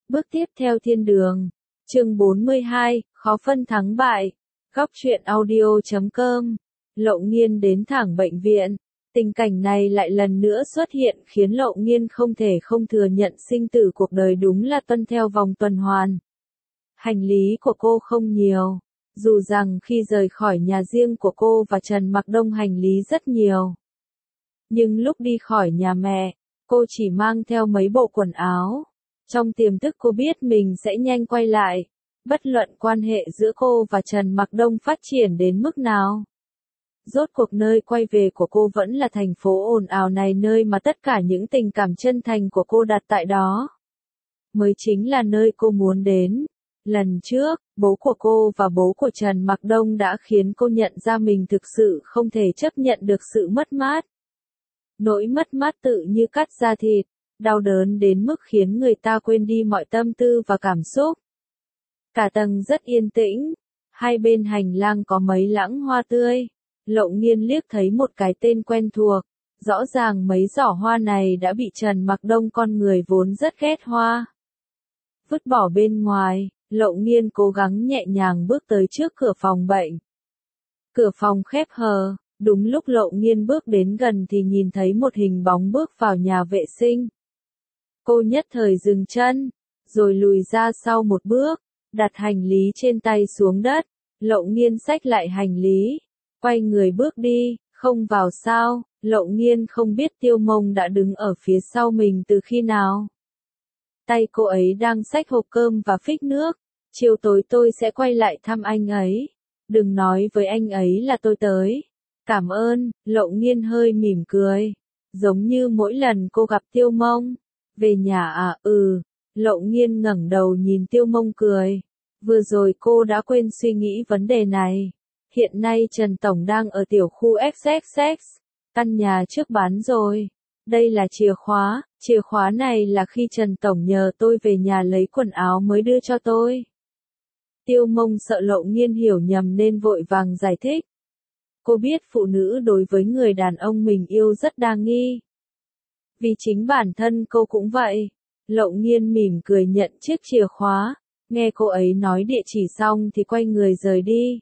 Bước tiếp theo thiên đường. Chương 42, khó phân thắng bại. Góc truyện audio.com. Lộ Nghiên đến thẳng bệnh viện. Tình cảnh này lại lần nữa xuất hiện khiến Lộ Nghiên không thể không thừa nhận sinh tử cuộc đời đúng là tuân theo vòng tuần hoàn. Hành lý của cô không nhiều. Dù rằng khi rời khỏi nhà riêng của cô và Trần Mặc Đông hành lý rất nhiều. Nhưng lúc đi khỏi nhà mẹ, cô chỉ mang theo mấy bộ quần áo. Trong tiềm thức cô biết mình sẽ nhanh quay lại, bất luận quan hệ giữa cô và Trần Mặc Đông phát triển đến mức nào. Rốt cuộc nơi quay về của cô vẫn là thành phố ồn ào này, nơi mà tất cả những tình cảm chân thành của cô đặt tại đó. Mới chính là nơi cô muốn đến. Lần trước, bố của cô và bố của Trần Mặc Đông đã khiến cô nhận ra mình thực sự không thể chấp nhận được sự mất mát. Nỗi mất mát tự như cắt da thịt, đau đớn đến mức khiến người ta quên đi mọi tâm tư và cảm xúc. Cả tầng rất yên tĩnh, hai bên hành lang có mấy lẵng hoa tươi. Lộ Nghiên liếc thấy một cái tên quen thuộc, rõ ràng mấy giỏ hoa này đã bị Trần Mặc Đông, con người vốn rất ghét hoa, vứt bỏ bên ngoài. Lộ Nghiên cố gắng nhẹ nhàng bước tới trước cửa phòng bệnh. Cửa phòng khép hờ, đúng lúc Lộ Nghiên bước đến gần thì nhìn thấy một hình bóng bước vào nhà vệ sinh. Cô nhất thời dừng chân, rồi lùi ra sau một bước, đặt hành lý trên tay xuống đất. Lộ Nghiên xách lại hành lý, quay người bước đi, không vào sao. Lộ Nghiên không biết Tiêu Mông đã đứng ở phía sau mình từ khi nào. Tay cô ấy đang xách hộp cơm và phích nước. Chiều tối tôi sẽ quay lại thăm anh ấy. Đừng nói với anh ấy là tôi tới. Cảm ơn. Lộ Nghiên hơi mỉm cười. Giống như mỗi lần cô gặp Tiêu Mông. Về nhà à? Lộ Nghiên ngẩng đầu nhìn Tiêu Mông cười. Vừa rồi cô đã quên suy nghĩ vấn đề này. Hiện nay Trần Tổng đang ở tiểu khu XXX. Căn nhà trước bán rồi. Đây là chìa khóa này là khi Trần Tổng nhờ tôi về nhà lấy quần áo mới đưa cho tôi. Tiêu Mông sợ Lộ Nghiên hiểu nhầm nên vội vàng giải thích. Cô biết phụ nữ đối với người đàn ông mình yêu rất đa nghi. Vì chính bản thân cô cũng vậy. Lộ Nghiên mỉm cười nhận chiếc chìa khóa, nghe cô ấy nói địa chỉ xong thì quay người rời đi.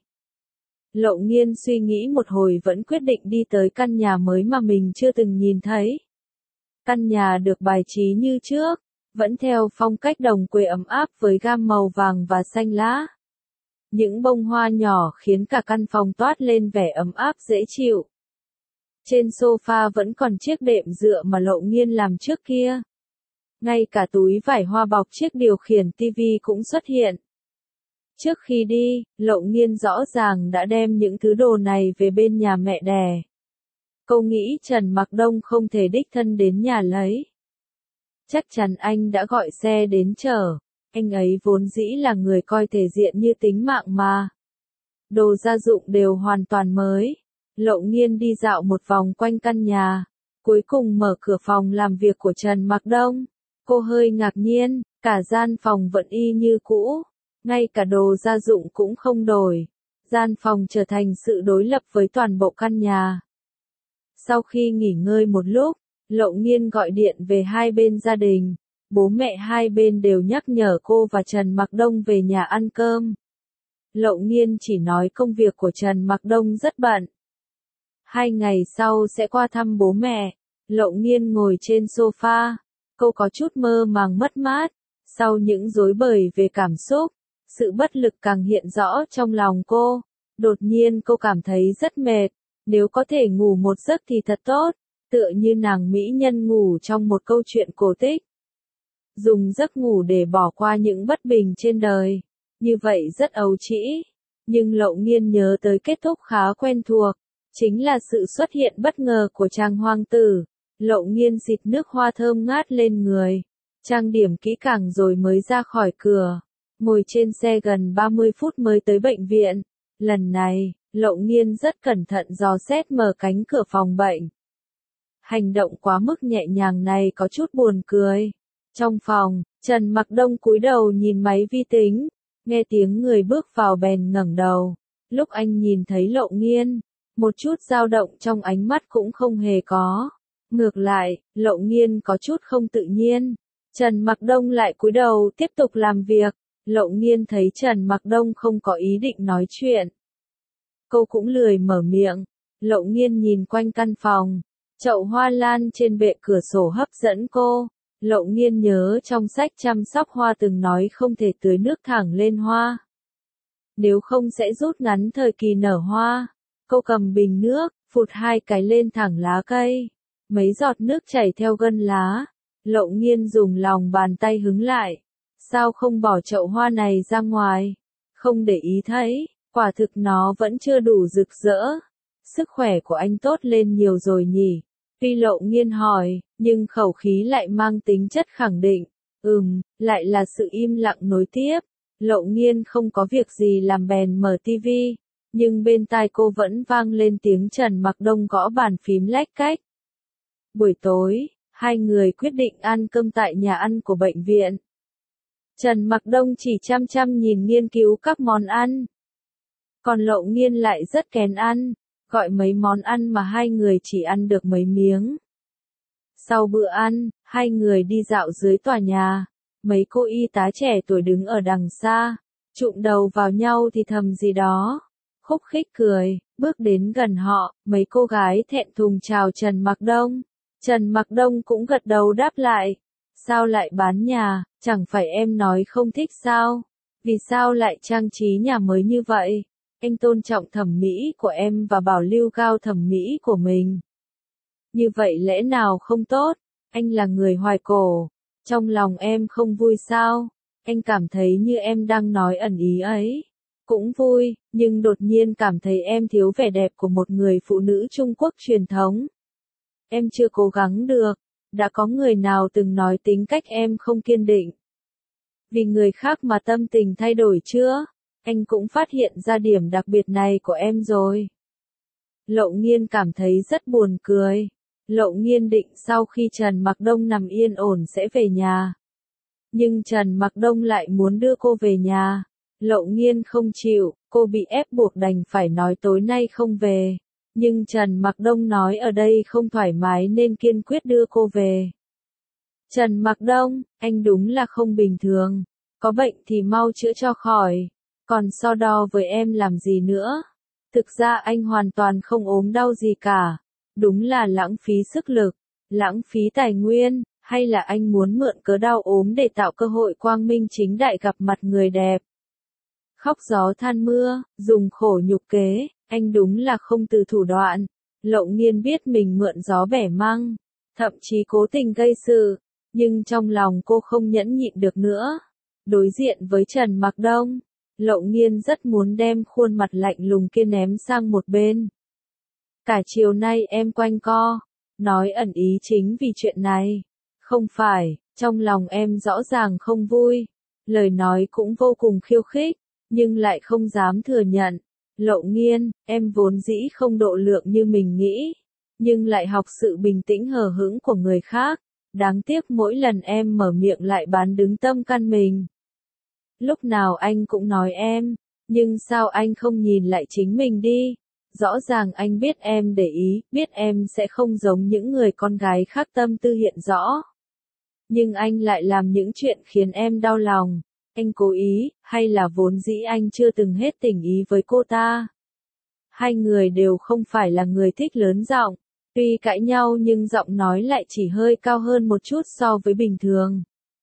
Lộ Nghiên suy nghĩ một hồi vẫn quyết định đi tới căn nhà mới mà mình chưa từng nhìn thấy. Căn nhà được bài trí như trước, vẫn theo phong cách đồng quê ấm áp với gam màu vàng và xanh lá. Những bông hoa nhỏ khiến cả căn phòng toát lên vẻ ấm áp dễ chịu. Trên sofa vẫn còn chiếc đệm dựa mà Lộ Nghiên làm trước kia. Ngay cả túi vải hoa bọc chiếc điều khiển tivi cũng xuất hiện. Trước khi đi, Lộ Nghiên rõ ràng đã đem những thứ đồ này về bên nhà mẹ đẻ. Cô nghĩ Trần Mặc Đông không thể đích thân đến nhà lấy. Chắc chắn anh đã gọi xe đến chở. Anh ấy vốn dĩ là người coi thể diện như tính mạng mà. Đồ gia dụng đều hoàn toàn mới. Lộ Nghiên đi dạo một vòng quanh căn nhà, cuối cùng mở cửa phòng làm việc của Trần Mặc Đông. Cô hơi ngạc nhiên, cả gian phòng vẫn y như cũ, ngay cả đồ gia dụng cũng không đổi. Gian phòng trở thành sự đối lập với toàn bộ căn nhà. Sau khi nghỉ ngơi một lúc, Lộ Nghiên gọi điện về hai bên gia đình. Bố mẹ hai bên đều nhắc nhở cô và Trần Mặc Đông về nhà ăn cơm. Lộ Nghiên chỉ nói công việc của Trần Mặc Đông rất bận. 2 ngày sau sẽ qua thăm bố mẹ. Lộ Nghiên ngồi trên sofa. Cô có chút mơ màng mất mát. Sau những rối bời về cảm xúc, sự bất lực càng hiện rõ trong lòng cô. Đột nhiên cô cảm thấy rất mệt. Nếu có thể ngủ một giấc thì thật tốt. Tựa như nàng mỹ nhân ngủ trong một câu chuyện cổ tích. Dùng giấc ngủ để bỏ qua những bất bình trên đời. Như vậy rất ấu trĩ. Nhưng Lộ Nghiên nhớ tới kết thúc khá quen thuộc. Chính là sự xuất hiện bất ngờ của chàng hoàng tử. Lộ Nghiên xịt nước hoa thơm ngát lên người. Trang điểm kỹ càng rồi mới ra khỏi cửa. Ngồi trên xe gần 30 phút mới tới bệnh viện. Lần này, Lộ Nghiên rất cẩn thận dò xét mở cánh cửa phòng bệnh. Hành động quá mức nhẹ nhàng này có chút buồn cười. Trong phòng, Trần Mặc Đông cúi đầu nhìn máy vi tính, nghe tiếng người bước vào bèn ngẩng đầu. Lúc anh nhìn thấy Lộ Nghiên, một chút dao động trong ánh mắt cũng không hề có. Ngược lại, Lộ Nghiên có chút không tự nhiên. Trần Mặc Đông lại cúi đầu tiếp tục làm việc. Lộ Nghiên thấy Trần Mặc Đông không có ý định nói chuyện. Cô cũng lười mở miệng. Lộ Nghiên nhìn quanh căn phòng. Chậu hoa lan trên bệ cửa sổ hấp dẫn cô. Lộ Nghiên nhớ trong sách chăm sóc hoa từng nói không thể tưới nước thẳng lên hoa. Nếu không sẽ rút ngắn thời kỳ nở hoa. Cô cầm bình nước, phụt 2 cái lên thẳng lá cây. Mấy giọt nước chảy theo gân lá. Lộ Nghiên dùng lòng bàn tay hứng lại. Sao không bỏ chậu hoa này ra ngoài? Không để ý thấy, quả thực nó vẫn chưa đủ rực rỡ. Sức khỏe của anh tốt lên nhiều rồi nhỉ? Tuy Lộ Nghiên hỏi, nhưng khẩu khí lại mang tính chất khẳng định. Lại là sự im lặng nối tiếp. Lộ Nghiên không có việc gì làm bèn mở tivi, nhưng bên tai cô vẫn vang lên tiếng Trần Mặc Đông gõ bàn phím lách cách. Buổi tối, hai người quyết định ăn cơm tại nhà ăn của bệnh viện. Trần Mặc Đông chỉ chăm chăm nhìn nghiên cứu các món ăn. Còn Lộ Nghiên lại rất kén ăn, gọi mấy món ăn mà hai người chỉ ăn được mấy miếng. Sau bữa ăn, hai người đi dạo dưới tòa nhà. Mấy cô y tá trẻ tuổi đứng ở đằng xa, chụm đầu vào nhau thì thầm gì đó. Khúc khích cười, bước đến gần họ, mấy cô gái thẹn thùng chào Trần Mặc Đông. Trần Mặc Đông cũng gật đầu đáp lại. Sao lại bán nhà, chẳng phải em nói không thích sao? Vì sao lại trang trí nhà mới như vậy? Anh tôn trọng thẩm mỹ của em và bảo lưu cao thẩm mỹ của mình. Như vậy lẽ nào không tốt? Anh là người hoài cổ. Trong lòng em không vui sao? Anh cảm thấy như em đang nói ẩn ý ấy. Cũng vui, nhưng đột nhiên cảm thấy em thiếu vẻ đẹp của một người phụ nữ Trung Quốc truyền thống. Em chưa cố gắng được. Đã có người nào từng nói tính cách em không kiên định. Vì người khác mà tâm tình thay đổi chưa? Anh cũng phát hiện ra điểm đặc biệt này của em rồi. Lộ Nghiên cảm thấy rất buồn cười. Lộ Nghiên định sau khi Trần Mặc Đông nằm yên ổn sẽ về nhà. Nhưng Trần Mặc Đông lại muốn đưa cô về nhà. Lộ Nghiên không chịu, cô bị ép buộc đành phải nói tối nay không về. Nhưng Trần Mặc Đông nói ở đây không thoải mái nên kiên quyết đưa cô về. Trần Mặc Đông, anh đúng là không bình thường. Có bệnh thì mau chữa cho khỏi. Còn so đo với em làm gì nữa? Thực ra anh hoàn toàn không ốm đau gì cả. Đúng là lãng phí sức lực, lãng phí tài nguyên, hay là anh muốn mượn cớ đau ốm để tạo cơ hội quang minh chính đại gặp mặt người đẹp. Khóc gió than mưa, dùng khổ nhục kế, anh đúng là không từ thủ đoạn. Lộ Nghiên biết mình mượn gió bẻ măng, thậm chí cố tình gây sự, nhưng trong lòng cô không nhẫn nhịn được nữa. Đối diện với Trần Mặc Đông, Lộ Nghiên rất muốn đem khuôn mặt lạnh lùng kia ném sang một bên. Cả chiều nay em quanh co, nói ẩn ý chính vì chuyện này. Không phải, trong lòng em rõ ràng không vui. Lời nói cũng vô cùng khiêu khích, nhưng lại không dám thừa nhận. Lộ Nghiên, em vốn dĩ không độ lượng như mình nghĩ, nhưng lại học sự bình tĩnh hờ hững của người khác. Đáng tiếc mỗi lần em mở miệng lại bán đứng tâm can mình. Lúc nào anh cũng nói em, nhưng sao anh không nhìn lại chính mình đi? Rõ ràng anh biết em để ý, biết em sẽ không giống những người con gái khác tâm tư hiện rõ. Nhưng anh lại làm những chuyện khiến em đau lòng. Anh cố ý, hay là vốn dĩ anh chưa từng hết tình ý với cô ta? Hai người đều không phải là người thích lớn giọng. Tuy cãi nhau nhưng giọng nói lại chỉ hơi cao hơn một chút so với bình thường.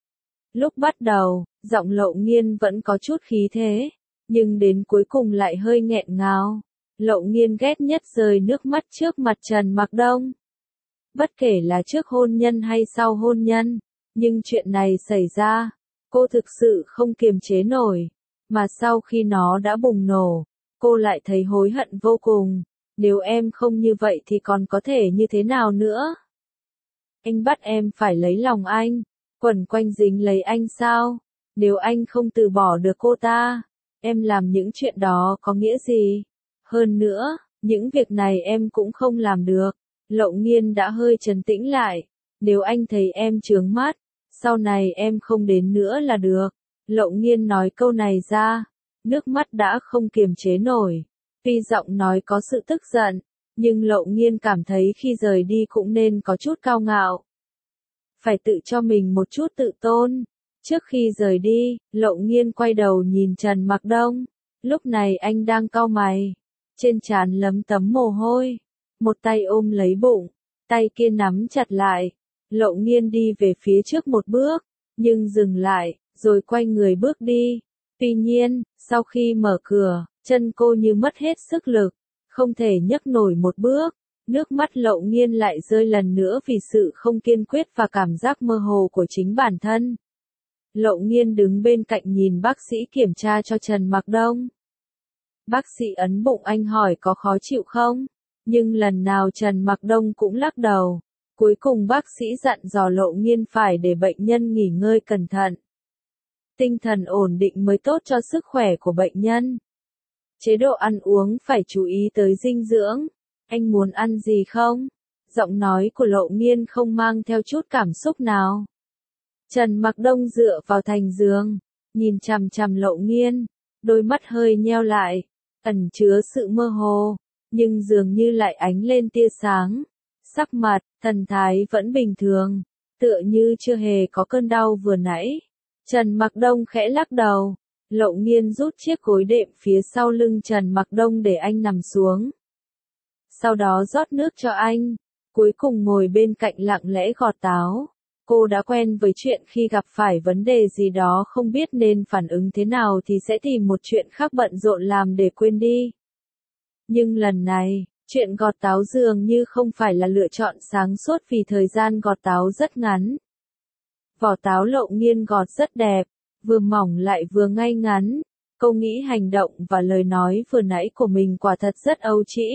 Lúc bắt đầu, giọng Lộ Nghiên vẫn có chút khí thế, nhưng đến cuối cùng lại hơi nghẹn ngào. Lộ Nghiên ghét nhất rơi nước mắt trước mặt Trần Mặc Đông. Bất kể là trước hôn nhân hay sau hôn nhân, nhưng chuyện này xảy ra, cô thực sự không kiềm chế nổi, mà sau khi nó đã bùng nổ, cô lại thấy hối hận vô cùng. Nếu em không như vậy thì còn có thể như thế nào nữa? Anh bắt em phải lấy lòng anh, quẩn quanh dính lấy anh sao? Nếu anh không từ bỏ được cô ta, em làm những chuyện đó có nghĩa gì? Hơn nữa, những việc này em cũng không làm được. Lộ Nghiên đã hơi trấn tĩnh lại. Nếu anh thấy em chướng mắt, sau này em không đến nữa là được. Lộ Nghiên nói câu này ra, nước mắt đã không kiềm chế nổi. Tuy giọng nói có sự tức giận, nhưng Lộ Nghiên cảm thấy khi rời đi cũng nên có chút cao ngạo. phải tự cho mình một chút tự tôn. Trước khi rời đi, Lộ Nghiên quay đầu nhìn Trần Mặc Đông. Lúc này anh đang cau mày, trên trán lấm tấm mồ hôi, một tay ôm lấy bụng, tay kia nắm chặt lại. Lộ Nghiên đi về phía trước một bước, nhưng dừng lại, rồi quay người bước đi. Tuy nhiên, sau khi mở cửa, chân cô như mất hết sức lực, không thể nhấc nổi một bước. Nước mắt Lộ Nghiên lại rơi lần nữa vì sự không kiên quyết và cảm giác mơ hồ của chính bản thân. Lộ Nghiên đứng bên cạnh nhìn bác sĩ kiểm tra cho Trần Mặc Đông. Bác sĩ ấn bụng anh hỏi có khó chịu không? Nhưng lần nào Trần Mặc Đông cũng lắc đầu. Cuối cùng bác sĩ dặn dò Lộ Nghiên phải để bệnh nhân nghỉ ngơi cẩn thận. Tinh thần ổn định mới tốt cho sức khỏe của bệnh nhân. Chế độ ăn uống phải chú ý tới dinh dưỡng. Anh muốn ăn gì không? Giọng nói của Lộ Nghiên không mang theo chút cảm xúc nào. Trần Mặc Đông dựa vào thành giường, nhìn chằm chằm Lộ Nghiên, đôi mắt hơi nheo lại, ẩn chứa sự mơ hồ, nhưng dường như lại ánh lên tia sáng. Sắc mặt, thần thái vẫn bình thường, tựa như chưa hề có cơn đau vừa nãy. Trần Mặc Đông khẽ lắc đầu, Lộ Nghiên rút chiếc gối đệm phía sau lưng Trần Mặc Đông để anh nằm xuống. Sau đó rót nước cho anh, cuối cùng ngồi bên cạnh lặng lẽ gọt táo. Cô đã quen với chuyện khi gặp phải vấn đề gì đó không biết nên phản ứng thế nào thì sẽ tìm một chuyện khác bận rộn làm để quên đi. Nhưng lần này, chuyện gọt táo dường như không phải là lựa chọn sáng suốt vì thời gian gọt táo rất ngắn. Vỏ táo Lộ Nghiên gọt rất đẹp, vừa mỏng lại vừa ngay ngắn. Cô nghĩ hành động và lời nói vừa nãy của mình quả thật rất ấu trĩ.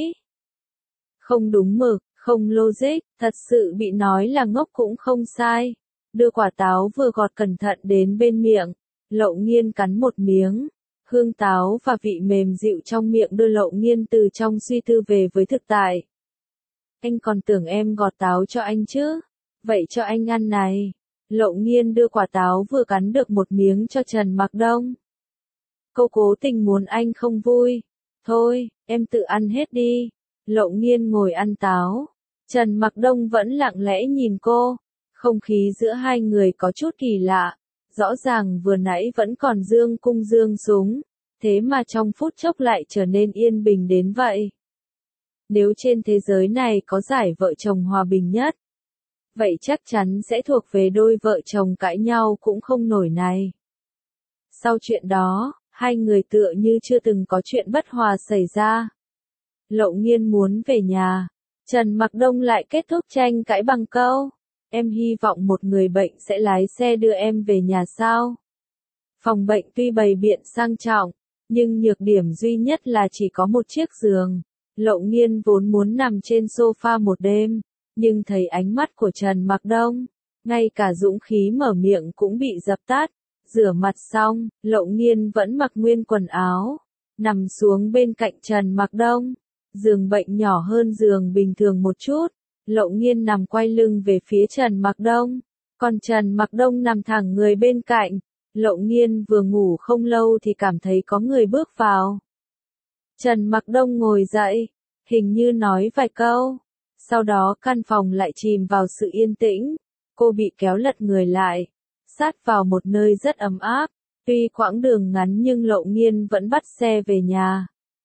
Không đúng mực, không logic, thật sự bị nói là ngốc cũng không sai. Đưa quả táo vừa gọt cẩn thận đến bên miệng, Lộ Nghiên cắn một miếng. Hương táo và vị mềm dịu trong miệng đưa Lộ Nghiên từ trong suy tư về với thực tại. Anh còn tưởng em gọt táo cho anh chứ? Vậy cho anh ăn này. Lộ Nghiên đưa quả táo vừa cắn được một miếng cho Trần Mặc Đông. Cô cố tình muốn anh không vui. Thôi, em tự ăn hết đi. Lộ Nghiên ngồi ăn táo. Trần Mặc Đông vẫn lặng lẽ nhìn cô. Không khí giữa hai người có chút kỳ lạ. Rõ ràng vừa nãy vẫn còn dương cung dương súng. Thế mà trong phút chốc lại trở nên yên bình đến vậy. Nếu trên thế giới này có giải vợ chồng hòa bình nhất, vậy chắc chắn sẽ thuộc về đôi vợ chồng cãi nhau cũng không nổi này. Sau chuyện đó, hai người tựa như chưa từng có chuyện bất hòa xảy ra. Lộ Nghiên muốn về nhà. Trần Mặc Đông lại kết thúc tranh cãi bằng câu. Em hy vọng một người bệnh sẽ lái xe đưa em về nhà sao? Phòng bệnh tuy bày biện sang trọng, nhưng nhược điểm duy nhất là chỉ có một chiếc giường. Lộ Nghiên vốn muốn nằm trên sofa một đêm, nhưng thấy ánh mắt của Trần Mặc Đông, ngay cả dũng khí mở miệng cũng bị dập tắt. Rửa mặt xong, Lộ Nghiên vẫn mặc nguyên quần áo, nằm xuống bên cạnh Trần Mặc Đông. Giường bệnh nhỏ hơn giường bình thường một chút. Lộ Nghiên nằm quay lưng về phía Trần Mặc Đông, còn Trần Mặc Đông nằm thẳng người bên cạnh. Lộ Nghiên vừa ngủ không lâu thì cảm thấy có người bước vào. Trần Mặc Đông ngồi dậy, hình như nói vài câu. Sau đó căn phòng lại chìm vào sự yên tĩnh. Cô bị kéo lật người lại, sát vào một nơi rất ấm áp. Tuy quãng đường ngắn nhưng Lộ Nghiên vẫn bắt xe về nhà.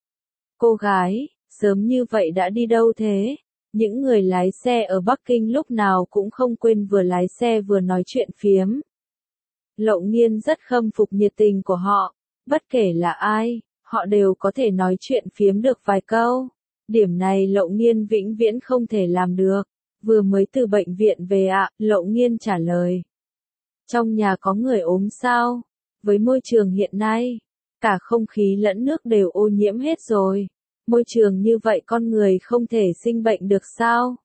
Cô gái, sớm như vậy đã đi đâu thế? Những người lái xe ở Bắc Kinh lúc nào cũng không quên vừa lái xe vừa nói chuyện phiếm. Lộ Nghiên rất khâm phục nhiệt tình của họ. Bất kể là ai, họ đều có thể nói chuyện phiếm được vài câu. Điểm này Lộ Nghiên vĩnh viễn không thể làm được. Vừa mới từ bệnh viện về ạ, Lộ Nghiên trả lời. Trong nhà có người ốm sao? Với môi trường hiện nay, cả không khí lẫn nước đều ô nhiễm hết rồi. Môi trường như vậy con người không thể sinh bệnh được sao?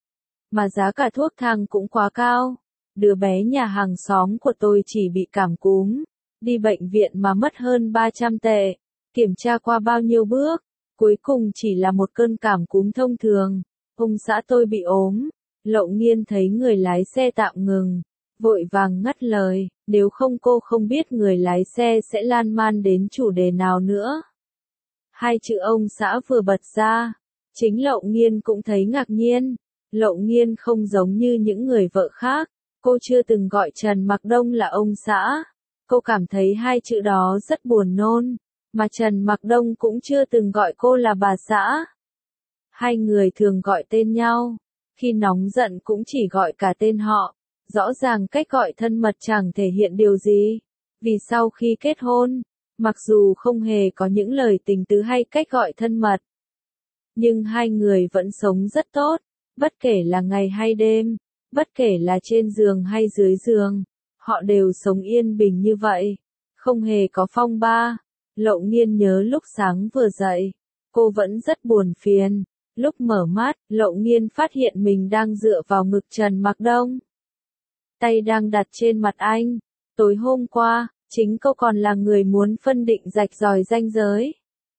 Mà giá cả thuốc thang cũng quá cao. Đứa bé nhà hàng xóm của tôi chỉ bị cảm cúm, đi bệnh viện mà mất hơn 300 tệ. Kiểm tra qua bao nhiêu bước, cuối cùng chỉ là một cơn cảm cúm thông thường. Ông xã tôi bị ốm. Lộ Nghiên thấy người lái xe tạm ngừng, vội vàng ngắt lời, nếu không cô không biết người lái xe sẽ lan man đến chủ đề nào nữa. Hai chữ ông xã vừa bật ra, chính Lộ Nghiên cũng thấy ngạc nhiên. Lộ Nghiên không giống như những người vợ khác, Cô chưa từng gọi Trần Mặc Đông là ông xã. Cô cảm thấy hai chữ đó rất buồn nôn, mà Trần Mặc Đông cũng chưa từng gọi cô là bà xã. Hai người thường gọi tên nhau, khi nóng giận cũng chỉ gọi cả tên họ. Rõ ràng cách gọi thân mật chẳng thể hiện điều gì. Vì sau khi kết hôn, mặc dù không hề có những lời tình tứ hay cách gọi thân mật, nhưng hai người vẫn sống rất tốt, bất kể là ngày hay đêm, bất kể là trên giường hay dưới giường, họ đều sống yên bình như vậy, không hề có phong ba. Lậu Nghiên nhớ lúc sáng vừa dậy, cô vẫn rất buồn phiền. Lúc mở mắt, Lậu Nghiên phát hiện mình đang dựa vào ngực Trần Mặc Đông. Tay đang đặt trên mặt anh. Tối hôm qua, chính cô còn là người muốn phân định rạch ròi ranh giới.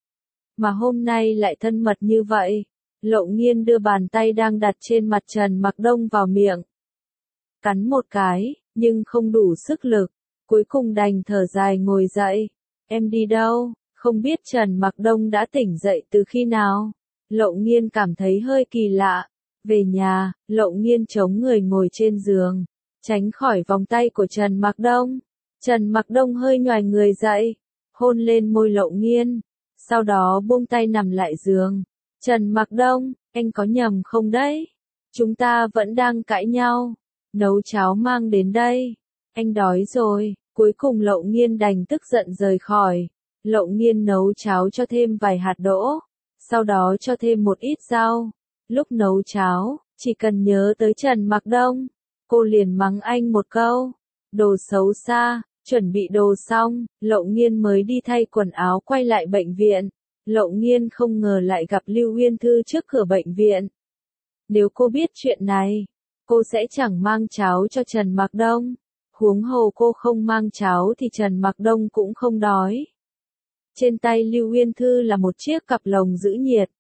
Mà hôm nay lại thân mật như vậy. Lậu Nghiên đưa bàn tay đang đặt trên mặt Trần Mặc Đông vào miệng. Cắn một cái, nhưng không đủ sức lực. Cuối cùng đành thở dài ngồi dậy. Em đi đâu? Không biết Trần Mặc Đông đã tỉnh dậy từ khi nào? Lậu Nghiên cảm thấy hơi kỳ lạ. Về nhà, Lậu Nghiên chống người ngồi trên giường, tránh khỏi vòng tay của Trần Mặc Đông. Trần Mặc Đông hơi nhoài người dậy, hôn lên môi Lậu Nghiên, sau đó buông tay nằm lại giường. Trần Mặc Đông, anh có nhầm không đấy? Chúng ta vẫn đang cãi nhau. Nấu cháo mang đến đây. Anh đói rồi. Cuối cùng Lậu Nghiên đành tức giận rời khỏi. Lậu Nghiên nấu cháo cho thêm vài hạt đỗ, sau đó cho thêm một ít rau. Lúc nấu cháo, chỉ cần nhớ tới Trần Mặc Đông, cô liền mắng anh một câu. Đồ xấu xa. Chuẩn bị đồ xong, Lậu Nghiên mới đi thay quần áo quay lại bệnh viện. Lậu Nghiên không ngờ lại gặp Lưu Uyên Thư trước cửa bệnh viện. Nếu cô biết chuyện này, cô sẽ chẳng mang cháo cho Trần Mặc Đông. Huống hồ cô không mang cháo thì Trần Mặc Đông cũng không đói. Trên tay Lưu Uyên Thư là một chiếc cặp lồng giữ nhiệt.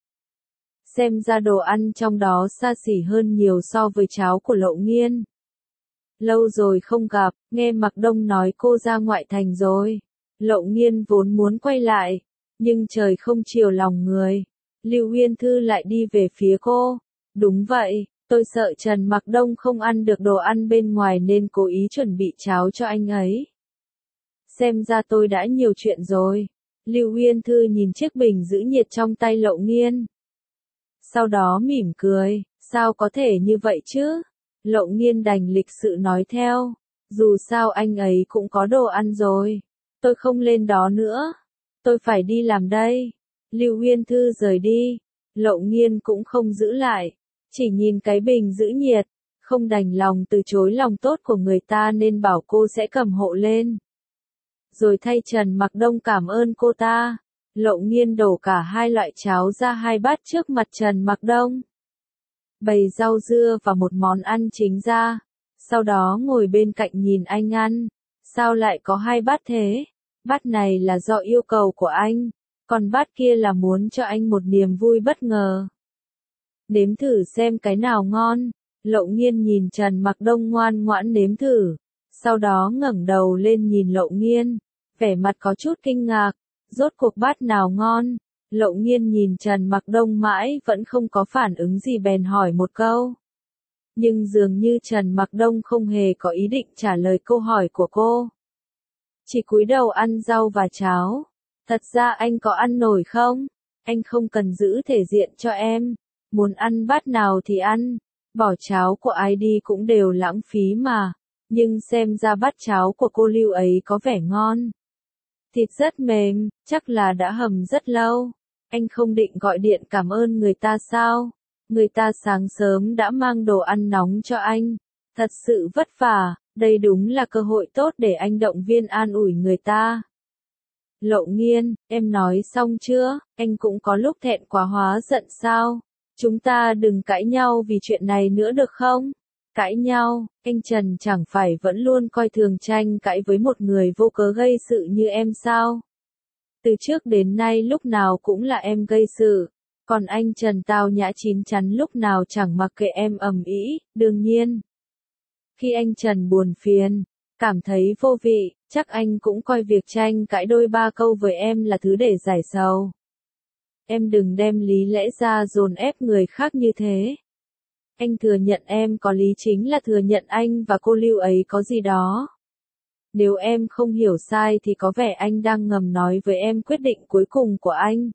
Xem ra đồ ăn trong đó xa xỉ hơn nhiều so với cháo của Lậu Nghiên. Lâu rồi không gặp, nghe Mặc Đông nói cô ra ngoại thành rồi. Lậu Nghiên vốn muốn quay lại, nhưng trời không chiều lòng người. Lưu Uyên Thư lại đi về phía cô. Đúng vậy, tôi sợ Trần Mặc Đông không ăn được đồ ăn bên ngoài nên cố ý chuẩn bị cháo cho anh ấy. Xem ra tôi đã nhiều chuyện rồi. Lưu Uyên Thư nhìn chiếc bình giữ nhiệt trong tay Lậu Nghiên. Sau đó mỉm cười, sao có thể như vậy chứ? Lậu Nghiên đành lịch sự nói theo. Dù sao anh ấy cũng có đồ ăn rồi. Tôi không lên đó nữa. Tôi phải đi làm đây. Lưu Uyên Thư rời đi. Lậu Nghiên cũng không giữ lại. Chỉ nhìn cái bình giữ nhiệt. Không đành lòng từ chối lòng tốt của người ta nên bảo cô sẽ cầm hộ lên. Rồi thay Trần Mặc Đông cảm ơn cô ta. Lậu Nghiên đổ cả hai loại cháo ra hai bát trước mặt Trần Mặc Đông. Bày rau dưa và một món ăn chính ra. Sau đó ngồi bên cạnh nhìn anh ăn. Sao lại có hai bát thế? Bát này là do yêu cầu của anh. Còn bát kia là muốn cho anh một niềm vui bất ngờ. Nếm thử xem cái nào ngon. Lậu Nghiên nhìn Trần Mặc Đông ngoan ngoãn nếm thử. Sau đó ngẩng đầu lên nhìn Lậu Nghiên. Vẻ mặt có chút kinh ngạc. Rốt cuộc bát nào ngon? Lậu Nghiên nhìn Trần Mặc Đông mãi vẫn không có phản ứng gì bèn hỏi một câu. Nhưng dường như Trần Mặc Đông không hề có ý định trả lời câu hỏi của cô. Chỉ cúi đầu ăn rau và cháo. Thật ra anh có ăn nổi không? Anh không cần giữ thể diện cho em. Muốn ăn bát nào thì ăn. Bỏ cháo của ai đi cũng đều lãng phí mà. Nhưng xem ra bát cháo của cô Lưu ấy có vẻ ngon. Thịt rất mềm, chắc là đã hầm rất lâu. Anh không định gọi điện cảm ơn người ta sao? Người ta sáng sớm đã mang đồ ăn nóng cho anh. Thật sự vất vả, đây đúng là cơ hội tốt để anh động viên an ủi người ta. Lậu Nghiên, em nói xong chưa? Anh cũng có lúc thẹn quá hóa giận sao? Chúng ta đừng cãi nhau vì chuyện này nữa được không? Cãi nhau, anh Trần chẳng phải vẫn luôn coi thường tranh cãi với một người vô cớ gây sự như em sao? Từ trước đến nay lúc nào cũng là em gây sự, còn anh Trần tao nhã chín chắn lúc nào chẳng mặc kệ em ầm ĩ, đương nhiên. Khi anh Trần buồn phiền, cảm thấy vô vị, chắc anh cũng coi việc tranh cãi đôi ba câu với em là thứ để giải sầu. Em đừng đem lý lẽ ra dồn ép người khác như thế. Anh thừa nhận em có lý chính là thừa nhận anh và cô Lưu ấy có gì đó. Nếu em không hiểu sai thì có vẻ anh đang ngầm nói với em quyết định cuối cùng của anh.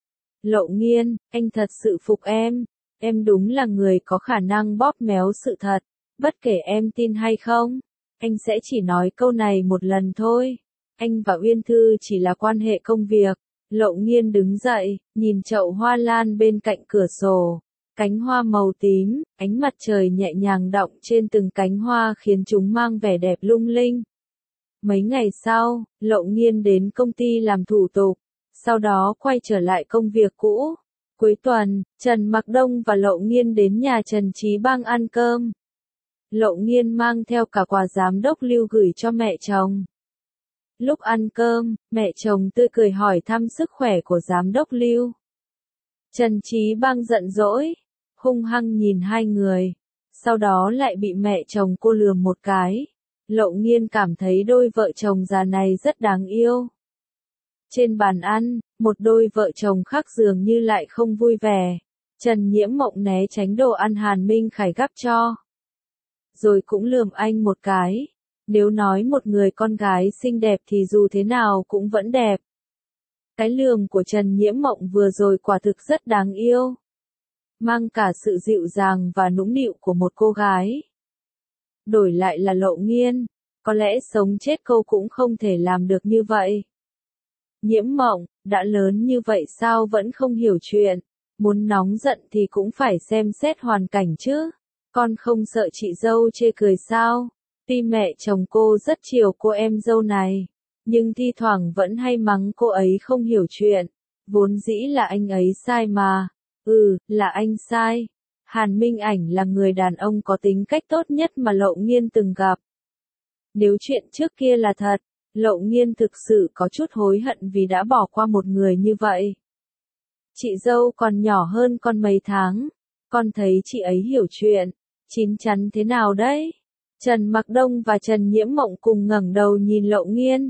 Lộ Nghiên, anh thật sự phục em đúng là người có khả năng bóp méo sự thật, bất kể em tin hay không. Anh sẽ chỉ nói câu này một lần thôi. Anh và Uyên Thư chỉ là quan hệ công việc. Lộ Nghiên đứng dậy, nhìn chậu hoa lan bên cạnh cửa sổ. Cánh hoa màu tím, ánh mặt trời nhẹ nhàng đọng trên từng cánh hoa khiến chúng mang vẻ đẹp lung linh. Mấy ngày sau, Lộ Nghiên đến công ty làm thủ tục, sau đó quay trở lại công việc cũ. Cuối tuần, Trần Mặc Đông và Lộ Nghiên đến nhà Trần Chí Bang ăn cơm. Lộ Nghiên mang theo cả quà giám đốc Lưu gửi cho mẹ chồng. Lúc ăn cơm, mẹ chồng tươi cười hỏi thăm sức khỏe của giám đốc Lưu. Trần Chí Bang giận dỗi, hung hăng nhìn hai người, sau đó lại bị mẹ chồng cô lườm một cái. Lộ Nghiên cảm thấy đôi vợ chồng già này rất đáng yêu. Trên bàn ăn, một đôi vợ chồng khác dường như lại không vui vẻ. Trần Nhiễm Mộng né tránh đồ ăn Hàn Minh Khải gắp cho. Rồi cũng lườm anh một cái. Nếu nói một người con gái xinh đẹp thì dù thế nào cũng vẫn đẹp. Cái lườm của Trần Nhiễm Mộng vừa rồi quả thực rất đáng yêu. Mang cả sự dịu dàng và nũng nịu của một cô gái. Đổi lại là Lộ Nghiên, có lẽ sống chết cô cũng không thể làm được như vậy. Nhiễm Mộng, đã lớn như vậy sao vẫn không hiểu chuyện, muốn nóng giận thì cũng phải xem xét hoàn cảnh chứ. Con không sợ chị dâu chê cười sao? Tuy mẹ chồng cô rất chiều cô em dâu này, nhưng thi thoảng vẫn hay mắng cô ấy không hiểu chuyện. Vốn dĩ là anh ấy sai mà. Là anh sai. Hàn Minh Ảnh là người đàn ông có tính cách tốt nhất mà Lộ Nghiên từng gặp. Nếu chuyện trước kia là thật, Lộ Nghiên thực sự có chút hối hận vì đã bỏ qua một người như vậy. Chị dâu còn nhỏ hơn con mấy tháng, con thấy chị ấy hiểu chuyện, chín chắn thế nào đấy? Trần Mặc Đông và Trần Nhiễm Mộng cùng ngẩng đầu nhìn Lộ Nghiên.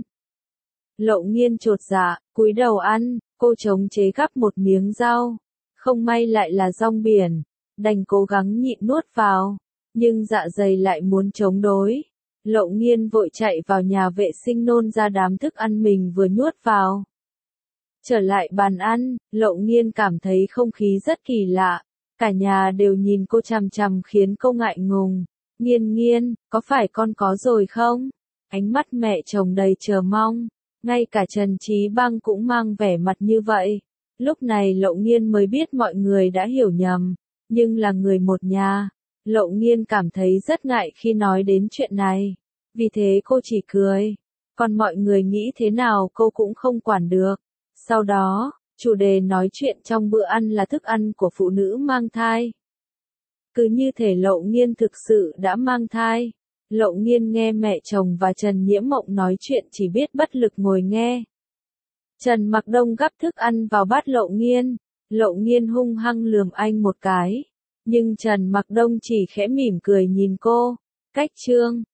Lộ Nghiên chột dạ, cúi đầu ăn, cô chống chế gắp một miếng rau. Không may lại là rong biển, đành cố gắng nhịn nuốt vào, nhưng dạ dày lại muốn chống đối. Lộ Nghiên vội chạy vào nhà vệ sinh nôn ra đám thức ăn mình vừa nuốt vào. Trở lại bàn ăn, Lộ Nghiên cảm thấy không khí rất kỳ lạ, cả nhà đều nhìn cô chằm chằm khiến cô ngại ngùng. Nghiên Nghiên, có phải con có rồi không? Ánh mắt mẹ chồng đầy chờ mong, ngay cả Trần Chí Bang cũng mang vẻ mặt như vậy. Lúc này Lộ Nghiên mới biết mọi người đã hiểu nhầm, nhưng là người một nhà. Lộ Nghiên cảm thấy rất ngại khi nói đến chuyện này, vì thế cô chỉ cười, còn mọi người nghĩ thế nào cô cũng không quản được. Sau đó, chủ đề nói chuyện trong bữa ăn là thức ăn của phụ nữ mang thai. Cứ như thể Lộ Nghiên thực sự đã mang thai. Lộ Nghiên nghe mẹ chồng và Trần Nhiễm Mộng nói chuyện chỉ biết bất lực ngồi nghe. Trần Mặc Đông gắp thức ăn vào bát Lộ Nghiên. Lộ Nghiên hung hăng lườm anh một cái. Nhưng Trần Mặc Đông chỉ khẽ mỉm cười nhìn cô. Cách chương